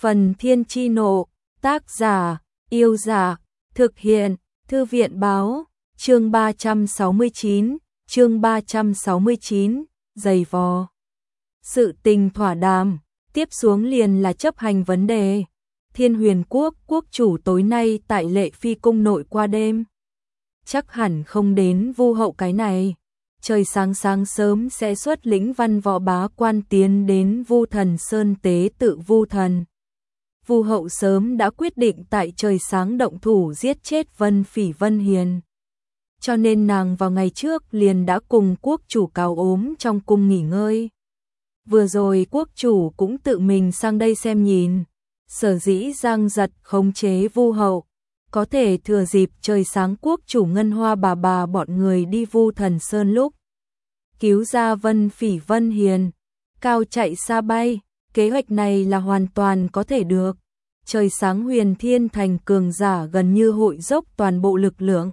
Phần Thiên Chi Nộ, tác giả, Yêu Giả, thực hiện, Thư viện Báo, chương 369, giày vò. Sự tình thỏa đàm, tiếp xuống liền là chấp hành vấn đề. Thiên Huyền Quốc quốc chủ tối nay tại Lệ Phi cung nội qua đêm. Chắc hẳn không đến Vu Hậu cái này. Trời sáng sớm sẽ xuất lĩnh văn võ bá quan tiến đến Vu Thần Sơn tế tự Vu Thần. Vu Hậu sớm đã quyết định tại trời sáng động thủ giết chết Vân Phỉ Vân Hiền. Cho nên nàng vào ngày trước liền đã cùng quốc chủ cáo ốm trong cung nghỉ ngơi. Vừa rồi quốc chủ cũng tự mình sang đây xem nhìn. Sở dĩ Giang Giật khống chế Vu Hậu, có thể thừa dịp trời sáng quốc chủ Ngân Hoa bà bọn người đi Vu Thần Sơn lúc cứu ra Vân Phỉ Vân Hiền, cao chạy xa bay, kế hoạch này là hoàn toàn có thể được. Trời sáng Huyền Thiên Thành cường giả gần như hội dốc toàn bộ lực lượng.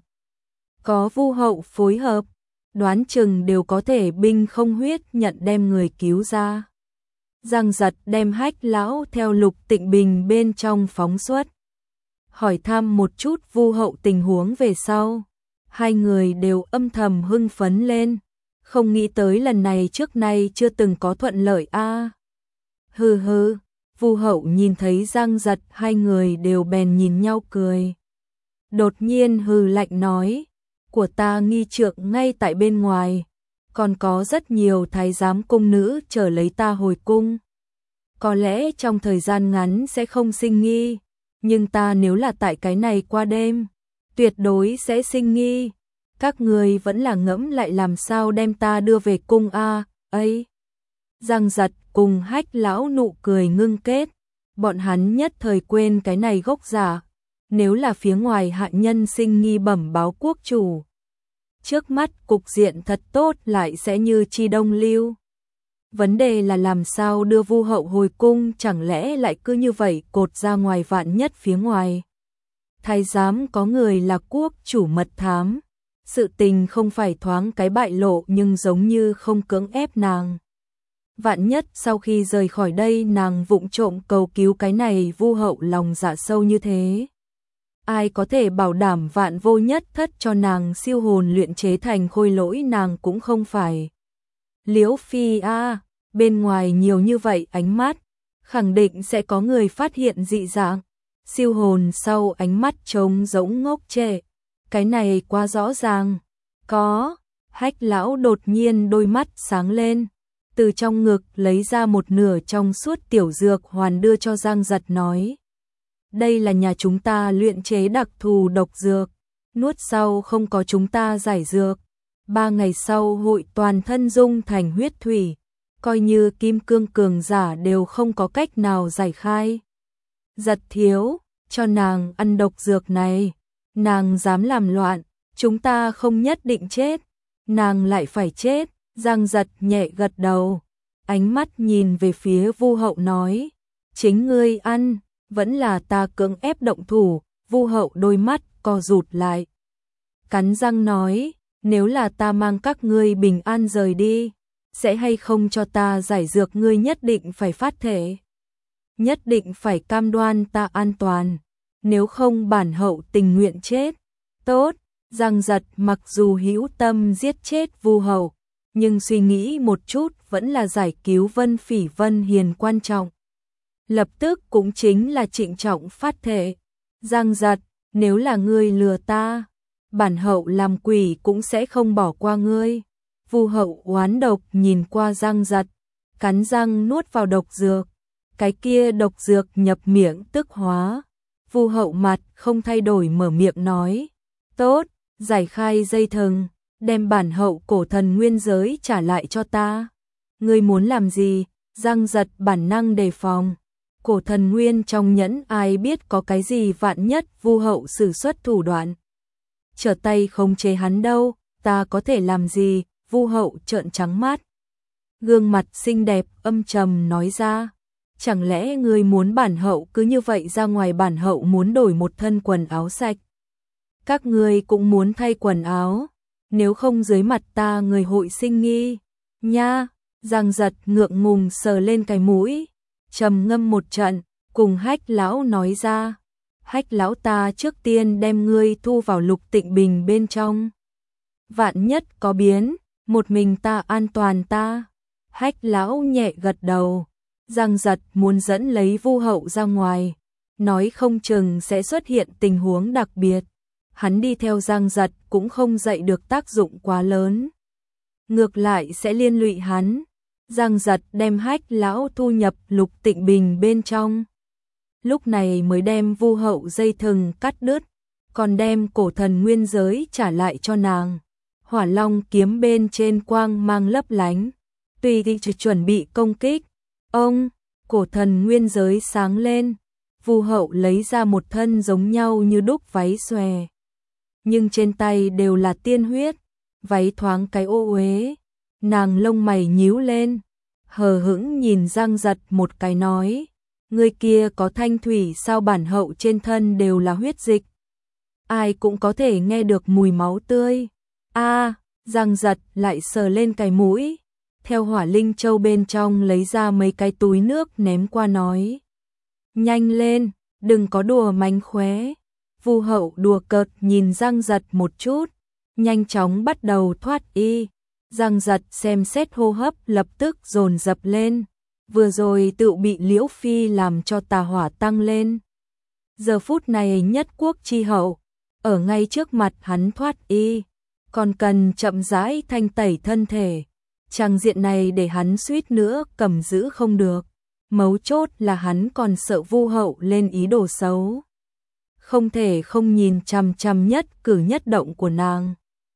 Có Vu Hậu phối hợp, đoán chừng đều có thể binh không huyết nhận đem người cứu ra. Giang Giật đem Hách lão theo Lục Tịnh Bình bên trong phóng xuất. Hỏi thăm một chút Vu Hậu tình huống về sau. Hai người đều âm thầm hưng phấn lên. Không nghĩ tới lần này trước nay chưa từng có thuận lợi a. Hừ, Vu Hậu nhìn thấy Giang Giật, hai người đều bèn nhìn nhau cười. Đột nhiên hừ lạnh nói, của ta nghi trượng ngay tại bên ngoài, còn có rất nhiều thái giám cung nữ chờ lấy ta hồi cung. Có lẽ trong thời gian ngắn sẽ không sinh nghi, nhưng ta nếu là tại cái này qua đêm, tuyệt đối sẽ sinh nghi. Các người vẫn là ngẫm lại làm sao đem ta đưa về cung a, ấy. Giang Giật cùng Hách lão nụ cười ngưng kết, bọn hắn nhất thời quên cái này gốc giả. Nếu là phía ngoài hạ nhân sinh nghi bẩm báo quốc chủ, trước mắt cục diện thật tốt lại sẽ như chi đông lưu. Vấn đề là làm sao đưa Vu Hậu hồi cung, chẳng lẽ lại cứ như vậy cột ra ngoài, vạn nhất phía ngoài thái giám có người là quốc chủ mật thám, sự tình không phải thoáng cái bại lộ nhưng giống như không cưỡng ép nàng. Vạn nhất sau khi rời khỏi đây nàng vụng trộm cầu cứu, cái này Vu Hậu lòng dạ sâu như thế, ai có thể bảo đảm vạn vô nhất thất cho nàng siêu hồn luyện chế thành khôi lỗi, nàng cũng không phải Liễu Phi a. Bên ngoài nhiều như vậy ánh mắt, khẳng định sẽ có người phát hiện dị dạng. Siêu hồn sau ánh mắt trống rỗng ngốc trệ, cái này quá rõ ràng. Có, Hách lão đột nhiên đôi mắt sáng lên, từ trong ngực lấy ra một nửa trong suốt tiểu dược hoàn đưa cho Giang Giật, nói: đây là nhà chúng ta luyện chế đặc thù độc dược, nuốt sau không có chúng ta giải dược, 3 ngày sau hội toàn thân dung thành huyết thủy, coi như kim cương cường giả đều không có cách nào giải khai. Giật thiếu, cho nàng ăn độc dược này, nàng dám làm loạn, chúng ta không nhất định chết, nàng lại phải chết. Giang Giật nhẹ gật đầu, ánh mắt nhìn về phía Vu Hậu nói: chính ngươi ăn, vẫn là ta cưỡng ép động thủ. Vu Hậu đôi mắt co rụt lại, cắn răng nói: nếu là ta mang các ngươi bình an rời đi, sẽ hay không cho ta giải dược, ngươi nhất định phải phát thể, nhất định phải cam đoan ta an toàn, nếu không bản hậu tình nguyện chết. Tốt. Giang Giật mặc dù hữu tâm giết chết Vu Hậu, nhưng suy nghĩ một chút vẫn là giải cứu Vân Phỉ Vân Hiền quan trọng. Lập tức cũng chính là trịnh trọng phát thệ: Giang Giật, nếu là ngươi lừa ta, bản hậu làm quỷ cũng sẽ không bỏ qua ngươi. Vu Hậu oán độc nhìn qua Giang Giật, cắn răng nuốt vào độc dược. Cái kia độc dược nhập miệng tức hóa. Vu Hậu mặt không thay đổi mở miệng nói: tốt, giải khai dây thừng, đem bản hậu cổ thần nguyên giới trả lại cho ta. Ngươi muốn làm gì? Giang Giật bản năng đề phòng. Cổ thần nguyên trong nhẫn ai biết có cái gì, vạn nhất Vu Hậu sử xuất thủ đoạn trở tay không chế hắn đâu, ta có thể làm gì? Vu Hậu trợn trắng mắt, gương mặt xinh đẹp âm trầm nói ra: chẳng lẽ ngươi muốn bản hậu cứ như vậy ra ngoài? Bản hậu muốn đổi một thân quần áo sạch, các ngươi cũng muốn thay quần áo, nếu không dưới mặt ta người hội sinh nghi nha. Giang Giật ngượng ngùng sờ lên cái mũi, trầm ngâm một trận, cùng Hách lão nói ra. Hách lão, ta trước tiên đem ngươi thu vào Lục Tịnh Bình bên trong. Vạn nhất có biến, một mình ta an toàn ta. Hách lão nhẹ gật đầu. Giang Giật muốn dẫn lấy Vu Hậu ra ngoài, nói không chừng sẽ xuất hiện tình huống đặc biệt. Hắn đi theo Giang Giật cũng không dậy được tác dụng quá lớn, ngược lại sẽ liên lụy hắn. Giang Giật đem Hách lão thu nhập Lục Tịnh Bình bên trong, lúc này mới đem Vu Hậu dây thừng cắt đứt, còn đem cổ thần nguyên giới trả lại cho nàng. Hỏa Long kiếm bên trên quang mang lấp lánh, tùy thì chuẩn bị công kích. Ông, cổ thần nguyên giới sáng lên, Vu Hậu lấy ra một thân giống nhau như đúc váy xòe, nhưng trên tay đều là tiên huyết, váy thoáng cái ô uế. Nàng lông mày nhíu lên, hờ hững nhìn Giang Giật một cái nói, người kia có thanh thủy sao, bản hậu trên thân đều là huyết dịch, ai cũng có thể nghe được mùi máu tươi. A, Giang Giật lại sờ lên cái mũi, theo Hỏa Linh Châu bên trong lấy ra mấy cái túi nước ném qua nói, nhanh lên, đừng có đùa mánh khóe. Vu Hậu đùa cợt nhìn Giang Giật một chút, nhanh chóng bắt đầu thoát y. Giang Giật xem xét hô hấp lập tức dồn dập lên, vừa rồi tự bị Liễu Phi làm cho tà hỏa tăng lên. Giờ phút này nhất quốc chi hậu, ở ngay trước mặt hắn thoát y, còn cần chậm rãi thanh tẩy thân thể. Trang diện này để hắn suýt nữa cầm giữ không được, mấu chốt là hắn còn sợ Vu Hậu lên ý đồ xấu, không thể không nhìn chằm chằm nhất cử nhất động của nàng.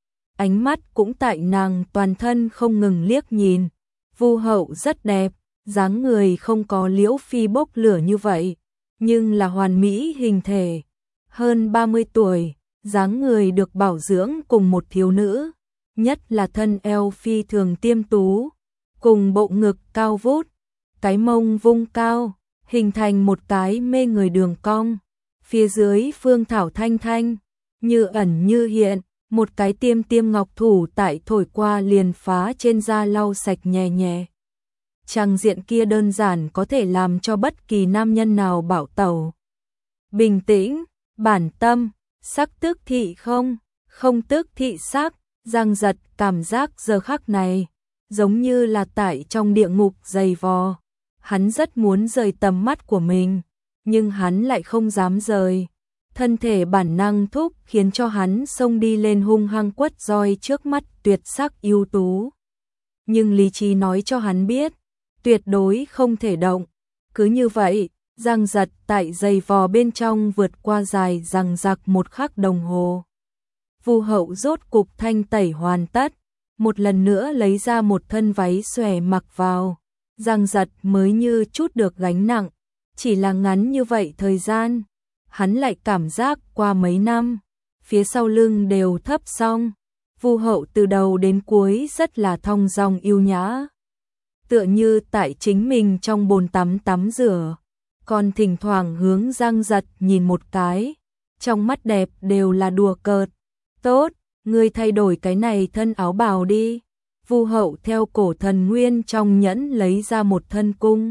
Ánh mắt cũng tại nàng toàn thân không ngừng liếc nhìn. Vu Hậu rất đẹp, dáng người không có Liễu Phi bốc lửa như vậy, nhưng là hoàn mỹ hình thể. Hơn 30 tuổi, dáng người được bảo dưỡng cùng một thiếu nữ, nhất là thân eo phi thường tiêm tú, cùng bộ ngực cao vút, cái mông vung cao, hình thành một cái mê người đường cong. Phía dưới phương thảo thanh thanh, như ẩn như hiện, một cái tiêm tiêm ngọc thủ tại thổi qua liền phá trên da lau sạch nhẹ nhẹ. Trang diện kia đơn giản có thể làm cho bất kỳ nam nhân nào bạo tẩu. Bình tĩnh, bản tâm, sắc tức thị không tức thị sắc. Giang Giật cảm giác giờ khắc này giống như là tại trong địa ngục dày vò. Hắn rất muốn rời tầm mắt của mình, nhưng hắn lại không dám rời. Thân thể bản năng thúc khiến cho hắn xông đi lên hung hăng quất roi trước mắt tuyệt sắc ưu tú. Nhưng lý trí nói cho hắn biết, tuyệt đối không thể động. Cứ như vậy, Giang Giật tại giày vò bên trong vượt qua dài dằng dặc một khắc đồng hồ. Vu Hậu rốt cục thanh tẩy hoàn tất, một lần nữa lấy ra một thân váy xòe mặc vào. Giang Giật mới như chút được gánh nặng, chỉ là ngắn như vậy thời gian, hắn lại cảm giác qua mấy năm, phía sau lưng đều thấp xong. Vu Hậu từ đầu đến cuối rất là thong dong yêu nhã, tựa như tại chính mình trong bồn tắm rửa, còn thỉnh thoảng hướng Giang Giật nhìn một cái, trong mắt đẹp đều là đùa cợt. Tốt, ngươi thay đổi cái này thân áo bào đi. Vu Hậu theo cổ thần nguyên trong nhẫn lấy ra một thân cung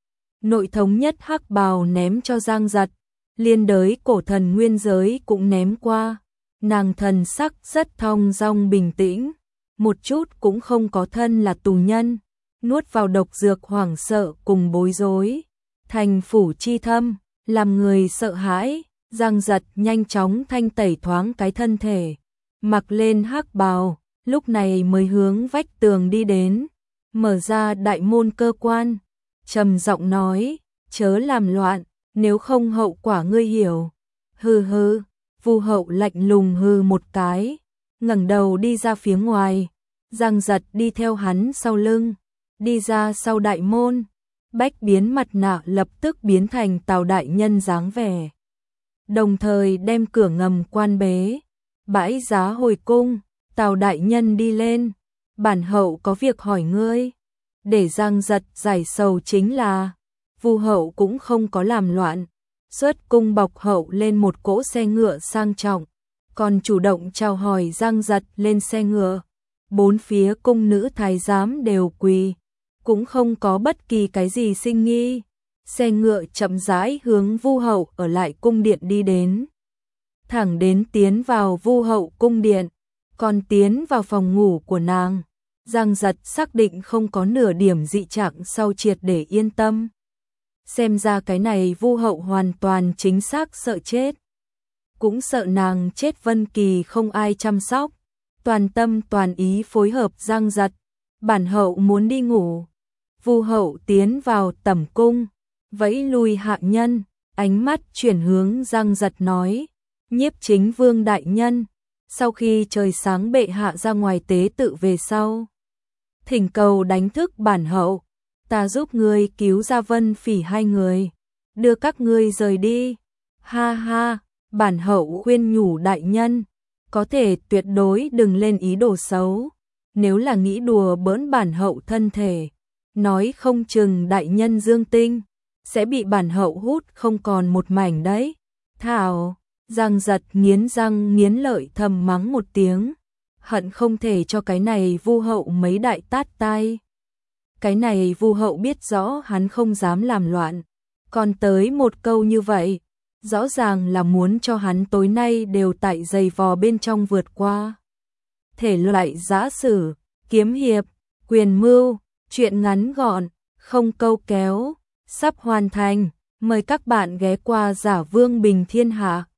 nội thống nhất hắc bào ném cho Giang Giật, liên đới cổ thần nguyên giới cũng ném qua. Nàng thần sắc rất thong dong bình tĩnh, một chút cũng không có thân là tù nhân, nuốt vào độc dược hoảng sợ cùng bối rối, thành phủ chi thâm, làm người sợ hãi. Giang Giật nhanh chóng thanh tẩy thoáng cái thân thể, mặc lên hắc bào, lúc này mới hướng vách tường đi đến, mở ra đại môn cơ quan, trầm giọng nói, chớ làm loạn, nếu không hậu quả ngươi hiểu. Hừ hừ. Vu Hậu lạnh lùng hừ một cái, ngẩng đầu đi ra phía ngoài. Giang Giật đi theo hắn sau lưng, đi ra sau đại môn. Bách biến mặt nạ lập tức biến thành Tào đại nhân dáng vẻ, đồng thời đem cửa ngầm quan bế. Bãi giá hồi cung, Tào đại nhân đi lên, bản hậu có việc hỏi ngươi. Để Giang Giật giải sầu chính là, Vu Hậu cũng không có làm loạn, xuất cung bọc hậu lên một cỗ xe ngựa sang trọng, còn chủ động chào hỏi Giang Giật lên xe ngựa. Bốn phía cung nữ thái giám đều quỳ, cũng không có bất kỳ cái gì sinh nghi. Xe ngựa chậm rãi hướng Vu hậu ở lại cung điện đi đến. Thẳng đến tiến vào Vu hậu cung điện, còn tiến vào phòng ngủ của nàng. Giang Giật xác định không có nửa điểm dị trạng sau triệt để yên tâm. Xem ra cái này Vu hậu hoàn toàn chính xác sợ chết. Cũng sợ nàng chết Vân Kỳ không ai chăm sóc. Toàn tâm toàn ý phối hợp Giang Giật. Bản hậu muốn đi ngủ. Vu hậu tiến vào tẩm cung, vẫy lui hạ nhân, ánh mắt chuyển hướng Giang Giật nói: Nhiếp chính vương đại nhân, sau khi trời sáng bệ hạ ra ngoài tế tự về sau, thỉnh cầu đánh thức bản hậu, ta giúp ngươi cứu ra Vân Phỉ hai người, đưa các ngươi rời đi. Ha ha, bản hậu khuyên nhủ đại nhân, có thể tuyệt đối đừng lên ý đồ xấu, nếu là nghĩ đùa bỡn bản hậu thân thể, nói không chừng đại nhân dương tinh sẽ bị bản hậu hút không còn một mảnh đấy. Thảo, Giang Giật nghiến răng nghiến lợi thầm mắng một tiếng, hận không thể cho cái này Vu hậu mấy đại tát tai. Cái này Vu hậu biết rõ hắn không dám làm loạn, còn tới một câu như vậy, rõ ràng là muốn cho hắn tối nay đều tại giày vò bên trong vượt qua. Thể loại giã sử, kiếm hiệp, quyền mưu, truyện ngắn gọn, không câu kéo, sắp hoàn thành, mời các bạn ghé qua Giả Vương Bình Thiên Hạ.